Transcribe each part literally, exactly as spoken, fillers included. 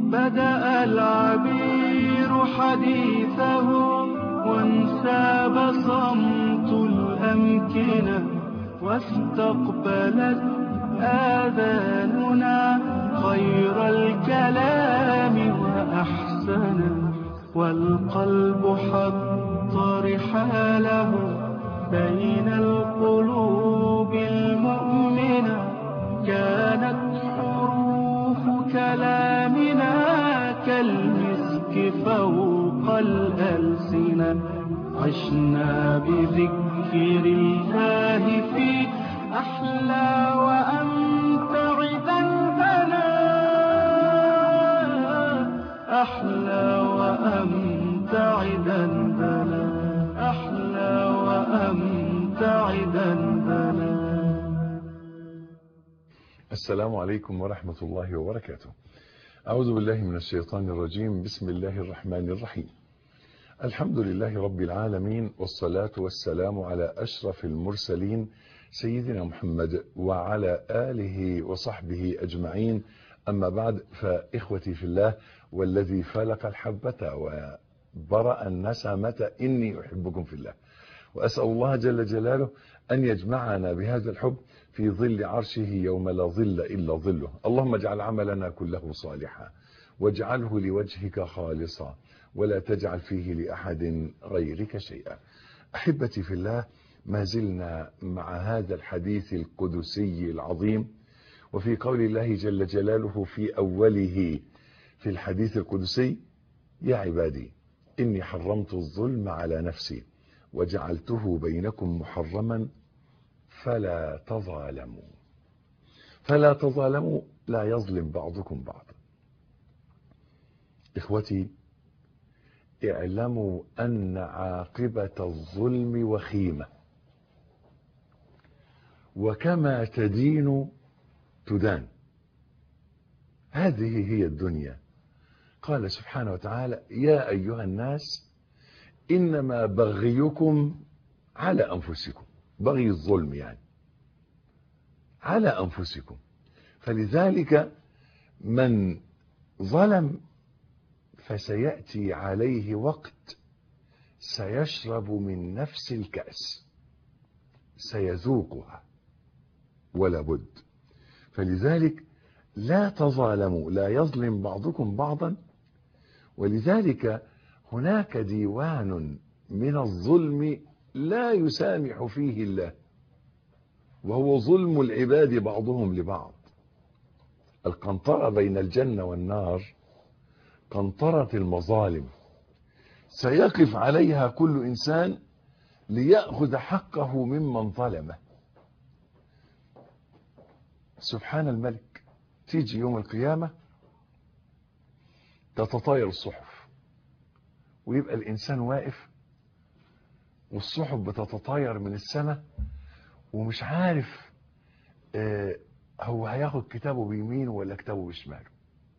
بدأ العبير حديثه وانساب صمت الأمكنة واستقبلت آذاننا خير الكلام وأحسنه، والقلب حط رحاله بين القلوب المؤمنة. كانت حروف كلامنا كالمسك فوق الألسنة. عشنا بذكر الله في أحلى وأمتع ذنبنا، أحلى وأمتع ذنبنا، أحلى وأمتع ذنبنا. السلام عليكم ورحمة الله وبركاته. أعوذ بالله من الشيطان الرجيم. بسم الله الرحمن الرحيم. الحمد لله رب العالمين، والصلاة والسلام على أشرف المرسلين سيدنا محمد وعلى آله وصحبه أجمعين. أما بعد، فإخوتي في الله والذي فلق الحبة وبرأ النسمة إني أحبكم في الله، وأسأل الله جل جلاله أن يجمعنا بهذا الحب في ظل عرشه يوم لا ظل إلا ظله. اللهم اجعل عملنا كله صالحا واجعله لوجهك خالصا ولا تجعل فيه لأحد غيرك شيئا. أحبتي في الله، ما زلنا مع هذا الحديث القدسي العظيم، وفي قول الله جل جلاله في أوله في الحديث القدسي: يا عبادي إني حرمت الظلم على نفسي وجعلته بينكم محرما فلا تظالموا. فلا تظالموا، لا يظلم بعضكم بعضا. إخوتي، اعلموا أن عاقبة الظلم وخيمة، وكما تدين تدان. هذه هي الدنيا. قال سبحانه وتعالى: يا أيها الناس إنما بغيكم على أنفسكم. بغي الظلم يعني على أنفسكم. فلذلك من ظلم فسيأتي عليه وقت سيشرب من نفس الكأس، سيذوقها ولا بد. فلذلك لا تظالموا، لا يظلم بعضكم بعضا. ولذلك هناك ديوان من الظلم لا يسامح فيه الله، وهو ظلم العباد بعضهم لبعض. القنطرة بين الجنة والنار قنطرة المظالم، سيقف عليها كل إنسان ليأخذ حقه ممن ظلمه. سبحان الملك، تيجي يوم القيامة تتطاير الصحف، ويبقى الإنسان واقف والصحف بتتطاير من السماء، ومش عارف آه هو هياخد كتابه بيمينه ولا كتابه بشماله.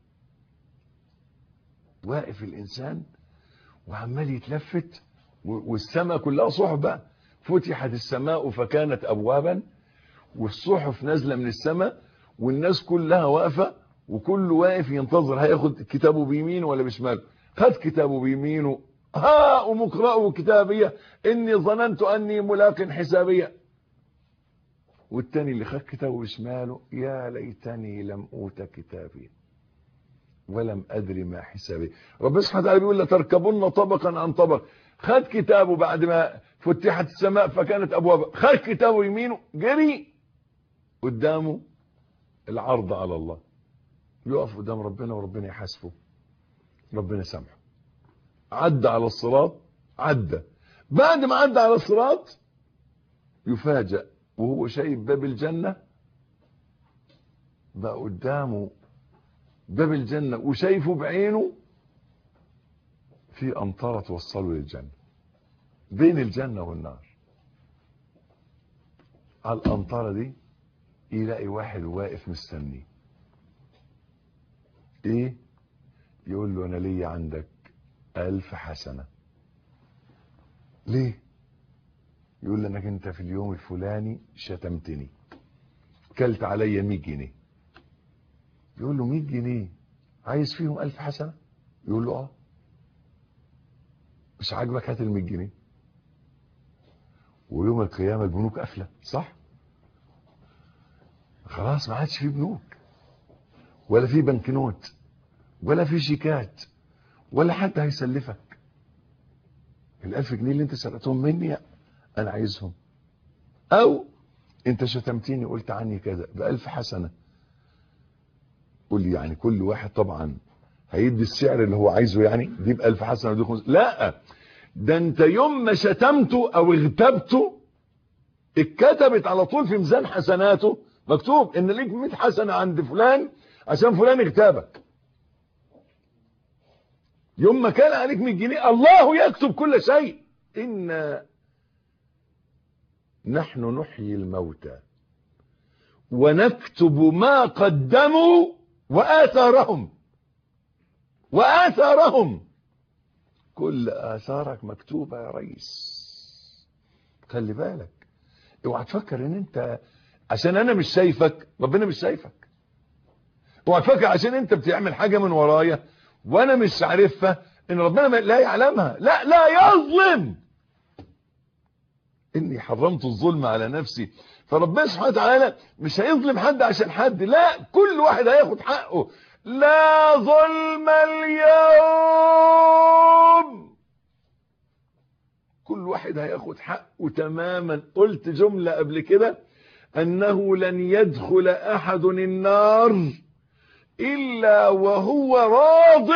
واقف الإنسان وعمال يتلفت، والسماء كلها صحف بقى. فتحت السماء فكانت أبوابا، والصحف نازلة من السماء، والناس كلها واقفة، وكل واقف ينتظر هياخد كتابه بيمينه ولا بشماله. خد كتابه بيمينه: ها أم اقرأوا كتابية إني ظننت أني ملاق حسابية. والتاني اللي خد كتابه بشماله: يا ليتني لم أوت كتابي ولم أدري ما حسابي. ربنا سبحانه وتعالى بيقول: لتركبن طبقا عن طبق. خد كتابه بعد ما فتحت السماء فكانت أبوابا، خد كتابه يمينه، جري قدامه العرض على الله، يقف قدام ربنا وربنا يحاسبه، ربنا سامحه. عدى على الصراط، عدى. بعد ما عدى على الصراط يفاجأ وهو شايف باب الجنة، بقى قدامه باب الجنة وشايفه بعينه في أمطار توصله للجنة، بين الجنة والنار. على الأمطارة دي يلاقي واحد واقف مستنيه. ايه؟ يقول له: انا ليا عندك ألف حسنة. ليه؟ يقول له: انك انت في اليوم الفلاني شتمتني، كلت عليا مية جنيه. يقول له: مية جنيه؟ عايز فيهم ألف حسنة؟ يقول له اه. مش عاجبك هات المية جنيه. ويوم القيامة البنوك قافلة، صح؟ خلاص ما عادش في بنوك ولا في بنكنوت ولا في شيكات ولا حد هيسلفك. الألف جنيه اللي انت سرقتهم مني انا عايزهم. او انت شتمتيني قلت عني كذا بألف حسنة. قول لي يعني كل واحد طبعا هيدي السعر اللي هو عايزه، يعني دي بألف حسنة ودي خمس. لا، ده انت يوم ما شتمته او اغتبته اتكتبت على طول في ميزان حسناته، مكتوب ان ليك مية حسنة عند فلان عشان فلان اغتابك. يوم ما كان عليك مية جنيه الله يكتب كل شيء. إن نحن نحيي الموتى ونكتب ما قدموا وآثارهم وآثارهم. كل آثارك مكتوبة يا ريس. خلي بالك، اوعى تفكر ان انت عشان انا مش شايفك ربنا مش شايفك. اوعى تفكر عشان انت بتعمل حاجة من ورايا وانا مش عارفها ان ربنا لا يعلمها. لا لا يظلم. اني حرمت الظلم على نفسي. فربنا سبحانه وتعالى مش هيظلم حد عشان حد، لا، كل واحد هياخد حقه. لا ظلم اليوم. كل واحد هياخد حقه تماما. قلت جملة قبل كده انه لن يدخل احد النار الا وهو راض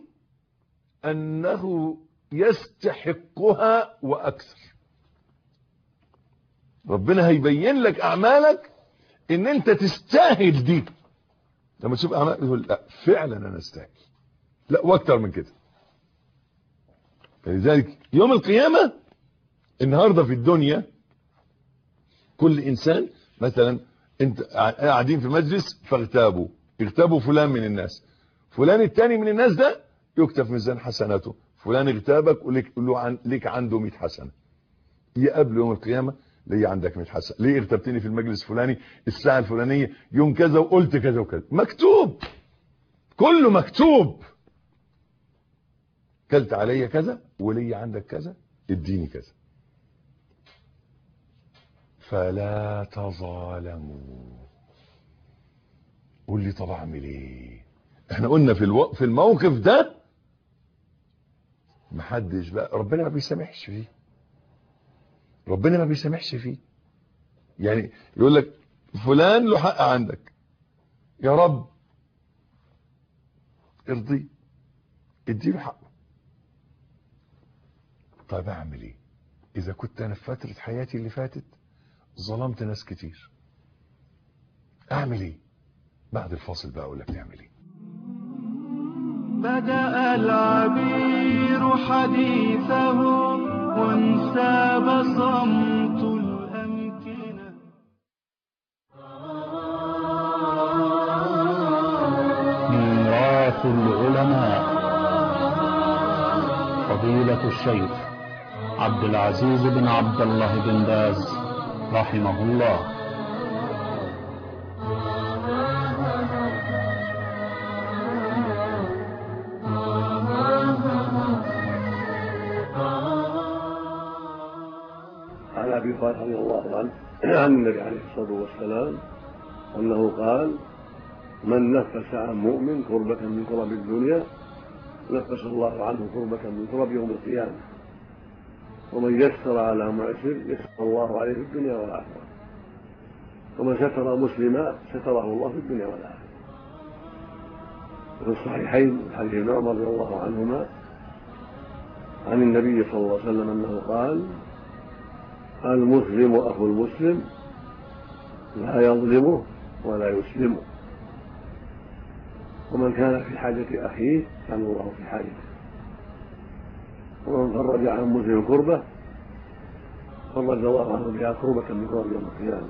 انه يستحقها واكثر. ربنا هيبين لك اعمالك ان انت تستاهل دي. لما تشوف اعمالك تقول لا فعلا انا استاهل، لا واكتر من كده. فلذلك يوم القيامة النهاردة في الدنيا كل انسان مثلا انت قاعدين في مجلس فاغتابوا اغتابوا فلان من الناس، فلان التاني من الناس ده يكتب في ميزان حسناته. فلان اغتابك ولك له عن ليك عنده مية حسنة. يقابل يوم القيامة ليه عندك مية حسنة؟ ليه اغتبتني في المجلس الفلاني الساعة الفلانية يوم كذا وقلت كذا وكذا؟ مكتوب، كله مكتوب. كلت عليا كذا ولي عندك كذا اديني كذا. فلا تظالموا. قول لي طب اعمل ايه؟ احنا قلنا في الو... في الموقف ده محدش بقى ربنا ما بيسامحش فيه. ربنا ما بيسامحش فيه. يعني يقول لك فلان له حق عندك، يا رب ارضي اديله حقه. طيب اعمل ايه اذا كنت انا في فترة حياتي اللي فاتت ظلمت ناس كتير؟ اعمل ايه؟ بعد الفاصل بقى اقول لك تعمل ايه. بدأ العبير حديثه وانساب صمت الأمكنة. ميراث العلماء فضيلة الشيخ عبد العزيز بن عبد الله بن باز رحمه الله. عن ابي هريره رضي الله عنه عن النبي عليه الصلاه والسلام انه قال: من نفس عن مؤمن كربة من كرب الدنيا نفس الله عنه كربة من كرب يوم القيامة، ومن يسر على معسر يسر الله عليه في الدنيا والآخرة، ومن ستر مسلما ستره الله في الدنيا والآخرة. وفي الصحيحين حديث ابن عمر رضي الله عنهما عن النبي صلى الله عليه وسلم انه قال: المسلم اخو المسلم لا يظلمه ولا يسلمه، ومن كان في حاجة أخيه كان الله في حاجته، ومن فرج عن مسلم كربة فرج الله عنه بها كربة من كرب يوم القيامة،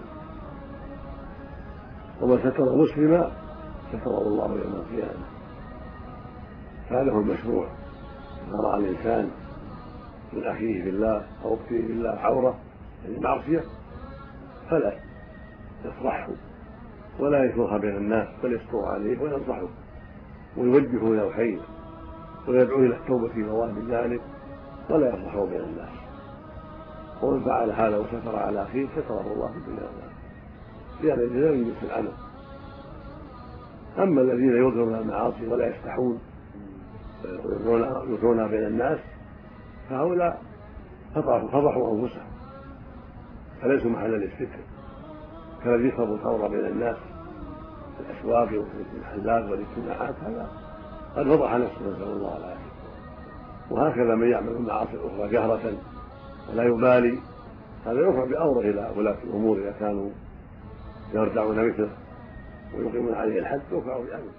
ومن ستر مسلما ستره الله يوم القيامة. فهذا هو المشروع. إذا رأى الإنسان من أخيه بالله أو أخته بالله عورة المعصية فلا يفرحه ولا يكرهها بين الناس، بل يستر عليه وينصحه ويوجهه إلى الخير ويدعو إلى التوبة في ظواهر ذلك ولا يفضحه بين الناس. ومن فعل هذا وستر على أخيه ستره الله في الدنيا والآخرة، لأن الجزاء من جنس العمل. أما الذين يظهرون المعاصي ولا يفتحون ويظهرونها بين الناس فهؤلاء فضحوا أنفسهم فليسوا محلا للستر، كالذي يشرب الخمر بين الناس في الأسواق وفي المحلات والاجتماعات، هذا قد فضح نفسه نسأل الله العافية. وهكذا من يعمل المعاصي الأخرى جهرة ولا يبالي، هذا يرفع بأمره إلى ولاة الأمور إذا كانوا يرجعون مثله ويقيمون عليه الحد يرفعوا بأمره.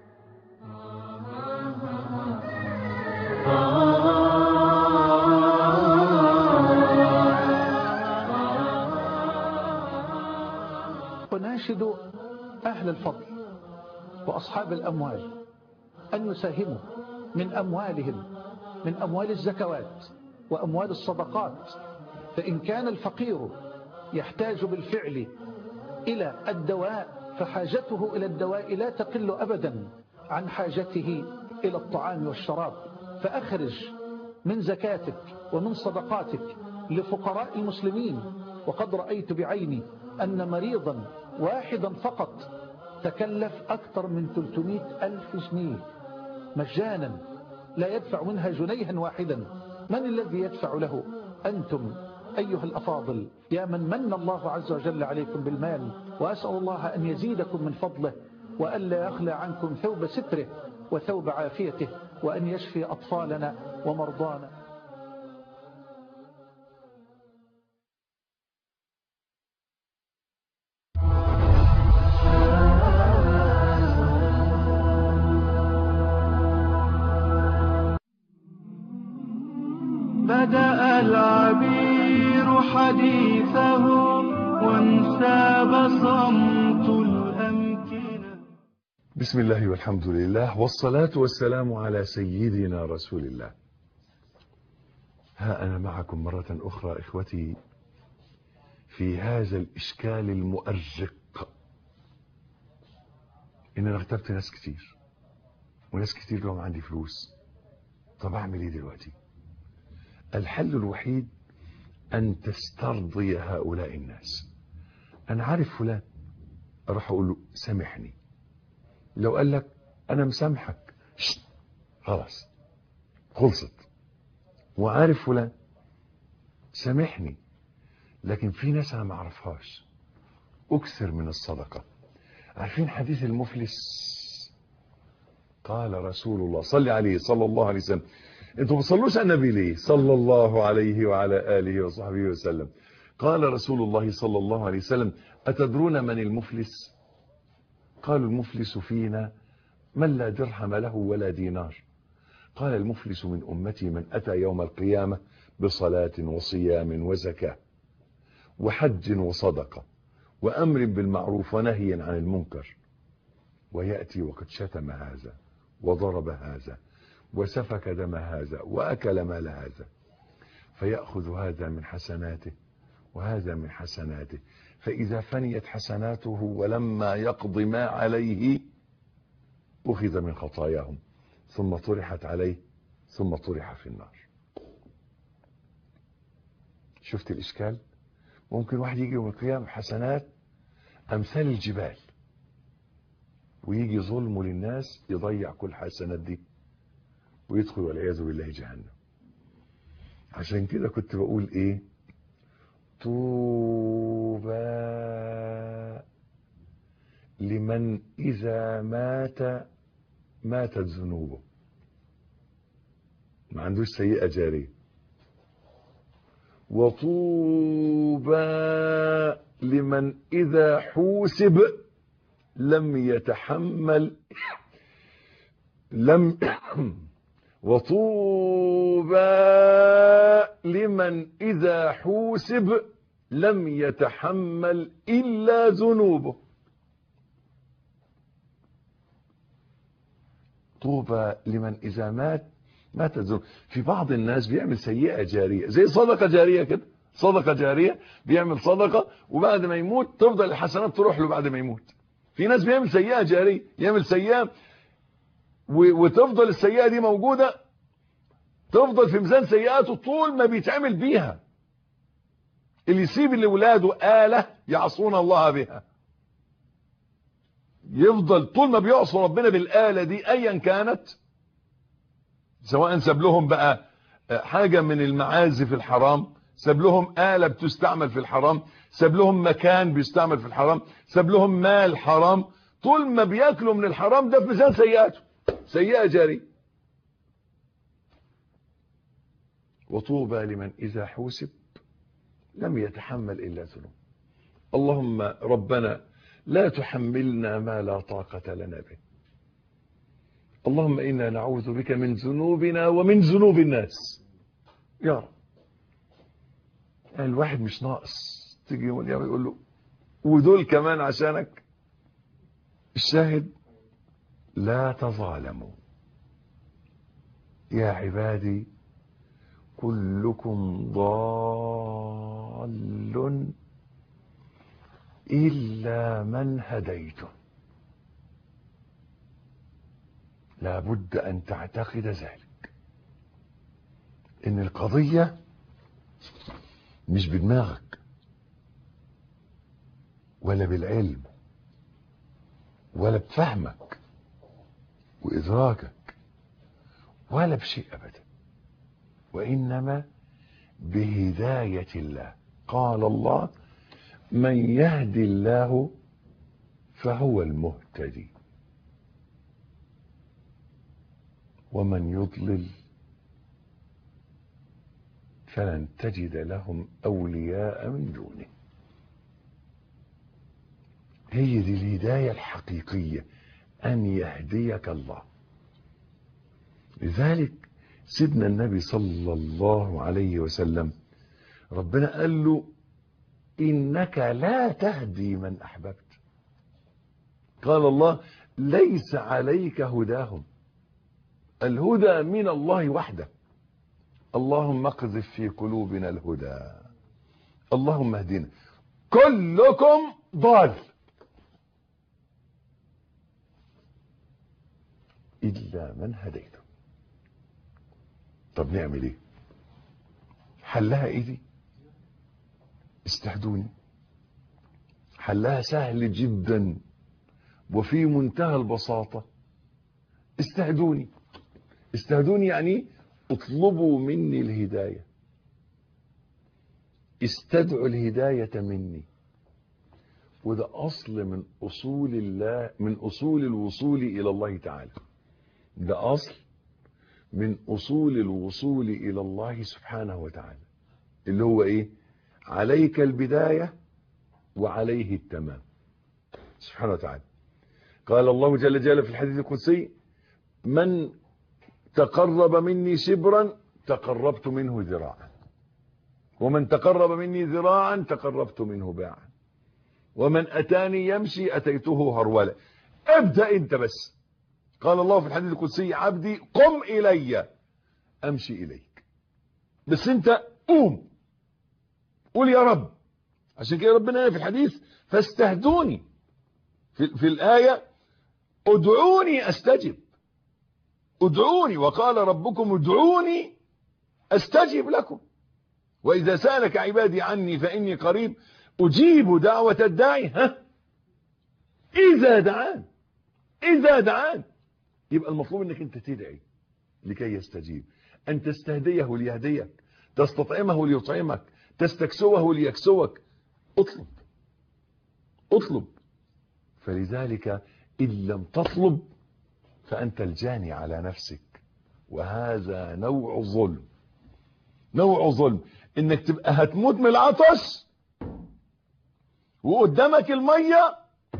وناشد أهل الفضل وأصحاب الأموال أن يساهموا من أموالهم، من أموال الزكوات وأموال الصدقات. فإن كان الفقير يحتاج بالفعل إلى الدواء فحاجته إلى الدواء لا تقل أبدا عن حاجته إلى الطعام والشراب. فأخرج من زكاتك ومن صدقاتك لفقراء المسلمين. وقد رأيت بعيني أن مريضا واحدا فقط تكلف أكثر من ثلاثمائة ألف جنيه مجانا، لا يدفع منها جنيها واحدا. من الذي يدفع له؟ أنتم أيها الأفاضل، يا من من الله عز وجل عليكم بالمال. وأسأل الله أن يزيدكم من فضله وألا يخلى عنكم ثوب ستره وثوب عافيته، وأن يشفي أطفالنا ومرضانا. بدأ العبير حديثه وانساب صمت الأمكنة. بسم الله والحمد لله والصلاة والسلام على سيدنا رسول الله. ها أنا معكم مرة أخرى إخوتي في هذا الإشكال المؤرق. إن أنا اغتبت ناس كتير وناس كتير لهم عندي فلوس. طب أعمل إيه دلوقتي؟ الحل الوحيد أن تسترضي هؤلاء الناس. أنا عارف فلان، أروح أقول له سامحني. لو قال لك أنا مسامحك خلاص خلصت. وعارف فلان سامحني، لكن في ناس أنا ما أعرفهاش. أكثر من الصدقة. عارفين حديث المفلس؟ قال رسول الله صلى عليه صلى الله عليه وسلم. انتوا بتصلوش على النبي ليه؟ صلى الله عليه وعلى آله وصحبه وسلم. قال رسول الله صلى الله عليه وسلم: أتدرون من المفلس؟ قالوا: المفلس فينا من لا درهم له ولا دينار. قال: المفلس من أمتي من أتى يوم القيامة بصلاة وصيام وزكاة وحج وصدقة وأمر بالمعروف ونهي عن المنكر، ويأتي وقد شتم هذا وضرب هذا وسفك دم هذا وأكل مال هذا، فيأخذ هذا من حسناته وهذا من حسناته، فإذا فنيت حسناته ولما يقض ما عليه أخذ من خطاياهم ثم طرحت عليه ثم طرح في النار. شفت الإشكال؟ ممكن واحد يجي يوم القيامة حسنات أمثال الجبال، ويجي ظلمه للناس يضيع كل حسنات دي ويدخل والعياذ بالله جهنم. عشان كده كنت بقول ايه؟ طوبى لمن إذا مات ماتت ذنوبه، ما عندوش سيئة جارية. وطوبى لمن إذا حوسب لم يتحمل لم وطوبى لمن إذا حوسب لم يتحمل إلا ذنوبه. طوبى لمن إذا مات مات ذنوبه. في بعض الناس بيعمل سيئة جارية زي صدقة جارية كده، صدقة جارية بيعمل صدقة وبعد ما يموت تفضل الحسنات تروح له بعد ما يموت. في ناس بيعمل سيئة جارية، يعمل سيئة وتفضل السيئة دي موجودة، تفضل في ميزان سيئاته طول ما بيتعمل بيها. اللي يسيب لولاده آلة يعصون الله بها، يفضل طول ما بيعصوا ربنا بالآلة دي ايا كانت، سواء ساب لهم بقى حاجة من المعازف الحرام، ساب لهم آلة بتستعمل في الحرام، ساب لهم مكان بيستعمل في الحرام، ساب لهم مال حرام، طول ما بياكلوا من الحرام ده في ميزان سيئاته، سيئة جاري. وطوبى لمن إذا حوسب لم يتحمل إلا ذنوب. اللهم ربنا لا تحملنا ما لا طاقة لنا به. اللهم إنا نعوذ بك من ذنوبنا ومن ذنوب الناس يا رب. يعني الواحد مش ناقص تيجي يوم القيامة يقول له ودول كمان عشانك. الشاهد لا تظالموا يا عبادي كلكم ضال إلا من هديته. لا بد أن تعتقد ذلك، إن القضية مش بدماغك ولا بالعلم ولا بفهمك وإدراكك ولا بشيء أبدا، وإنما بهداية الله. قال الله من يهدي الله فهو المهتدي ومن يضلل فلن تجد لهم أولياء من دونه. هي دي الهداية الحقيقية، أن يهديك الله. لذلك سيدنا النبي صلى الله عليه وسلم ربنا قال له إنك لا تهدي من أحببت. قال الله ليس عليك هداهم، الهدى من الله وحده. اللهم اقذف في قلوبنا الهدى، اللهم اهدنا. كلكم ضال إلا من هديته. طب نعمل ايه؟ حلها ايه دي؟ استهدوني. حلها سهل جدا وفي منتهى البساطة. استهدوني. استهدوني يعني اطلبوا مني الهداية، استدعوا الهداية مني. وده أصل من أصول الله، من أصول الوصول إلى الله تعالى. ده أصل من أصول الوصول إلى الله سبحانه وتعالى، اللي هو إيه؟ عليك البداية وعليه التمام سبحانه وتعالى. قال الله جل جلاله في الحديث القدسي من تقرب مني شبرا تقربت منه ذراعا، ومن تقرب مني ذراعا تقربت منه باعا، ومن أتاني يمشي أتيته هرولا. ابدأ انت بس. قال الله في الحديث القدسي عبدي قم إلي أمشي إليك. بس انت قوم قول يا رب. عشان كده ربنا في الحديث فاستهدوني، في, في الآية ادعوني أستجب. ادعوني، وقال ربكم ادعوني أستجب لكم، وإذا سألك عبادي عني فإني قريب أجيب دعوة الداعي ها إذا دعان. إذا دعان يبقى المطلوب انك انت تدعي لكي يستجيب، ان تستهديه ليهديك، تستطعمه ليطعمك، تستكسوه ليكسوك. اطلب اطلب. فلذلك ان لم تطلب فانت الجاني على نفسك، وهذا نوع ظلم. نوع ظلم انك تبقى هتموت من العطش وقدامك المية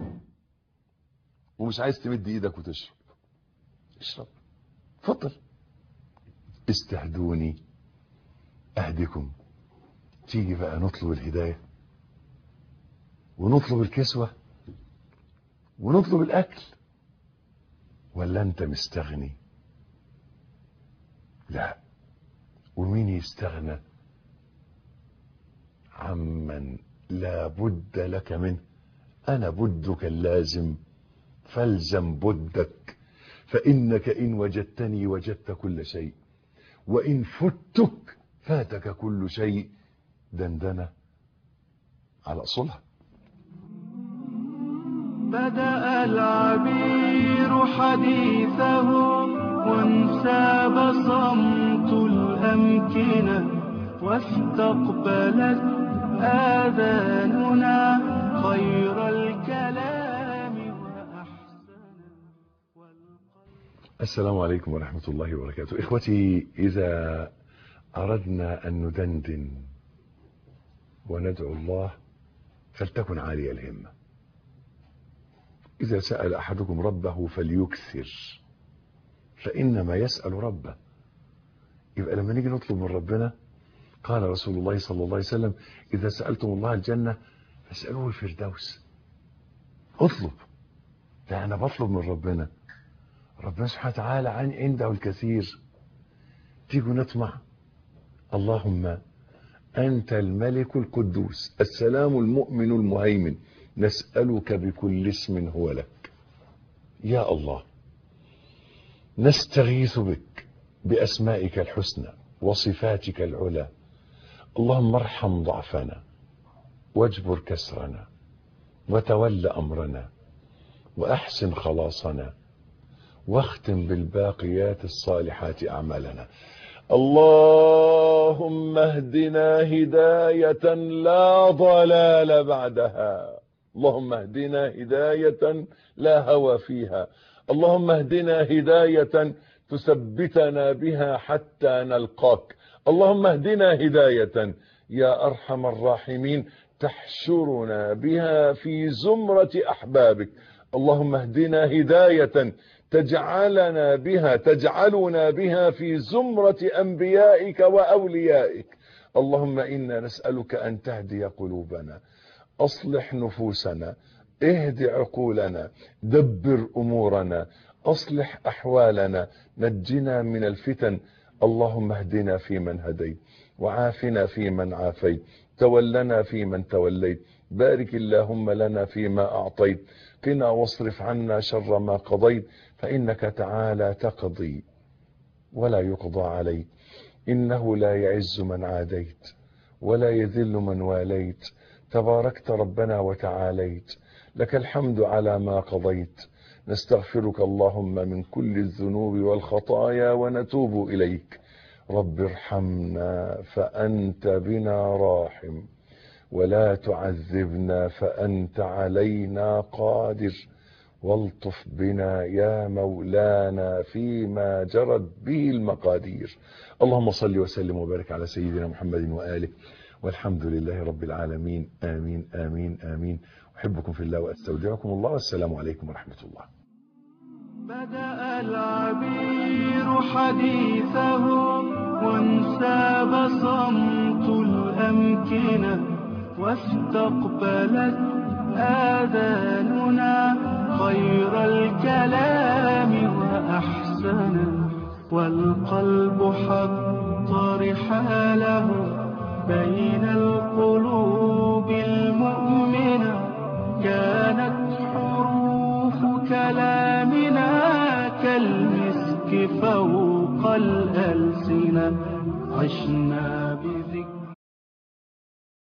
ومش عايز تمد ايدك وتشرب. اشرب اتفضل. استهدوني اهدكم. تيجي بقى نطلب الهداية ونطلب الكسوة ونطلب الاكل، ولا انت مستغني؟ لا. ومين يستغنى عمن لا بد لك منه؟ انا بدك اللازم فالزم بدك، فإنك إن وجدتني وجدت كل شيء، وإن فتك فاتك كل شيء. دندنة على أصولها. بدأ العبير حديثه وانساب صمت الأمكنة، واستقبلت آذاننا خير الكلام وأحسن. السلام عليكم ورحمة الله وبركاته. إخوتي، إذا أردنا أن ندندن وندعو الله فلتكن عالية الهمة. إذا سأل أحدكم ربه فليكثر، فإنما يسأل ربه. يبقى لما نيجي نطلب من ربنا، قال رسول الله صلى الله عليه وسلم: إذا سألتم الله الجنة فاسألوه الفردوس. اطلب. ده أنا بطلب من ربنا، ربنا سبحانه وتعالى عن عنده الكثير. تيجوا نطمع. اللهم أنت الملك القدوس السلام المؤمن المهيمن، نسألك بكل اسم هو لك. يا الله، نستغيث بك بأسمائك الحسنى وصفاتك العلى. اللهم ارحم ضعفنا واجبر كسرنا وتول أمرنا وأحسن خلاصنا واختم بالباقيات الصالحات أعمالنا. اللهم اهدنا هداية لا ضلال بعدها. اللهم اهدنا هداية لا هوى فيها. اللهم اهدنا هداية تثبتنا بها حتى نلقاك. اللهم اهدنا هداية يا أرحم الراحمين تحشرنا بها في زمرة أحبابك. اللهم اهدنا هداية تجعلنا بها تجعلنا بها في زمرة أنبيائك وأوليائك. اللهم إنا نسألك أن تهدي قلوبنا، أصلح نفوسنا، اهد عقولنا، دبر أمورنا، أصلح أحوالنا، نجنا من الفتن. اللهم اهدنا فيمن هديت، وعافنا فيمن عافيت، تولنا فيمن توليت، بارك اللهم لنا فيما أعطيت، قنا واصرف عنا شر ما قضيت، فإنك تعالى تقضي ولا يقضى عليك، إنه لا يعز من عاديت ولا يذل من واليت، تباركت ربنا وتعاليت، لك الحمد على ما قضيت. نستغفرك اللهم من كل الذنوب والخطايا ونتوب إليك. رب ارحمنا فأنت بنا راحم، ولا تعذبنا فأنت علينا قادر، والطف بنا يا مولانا فيما جرت به المقادير. اللهم صل وسلم وبارك على سيدنا محمد وآله، والحمد لله رب العالمين. آمين آمين آمين. أحبكم في الله وأستودعكم الله، والسلام عليكم ورحمة الله. بدأ العبير حديثه وانساب صمت الأمكنة، واستقبلت آذاننا خير الكلام وأحسنه، والقلب حط رحاله بين القلوب المؤمنة. كانت حروف كلامنا كالمسك فوق الألسنة، عشنا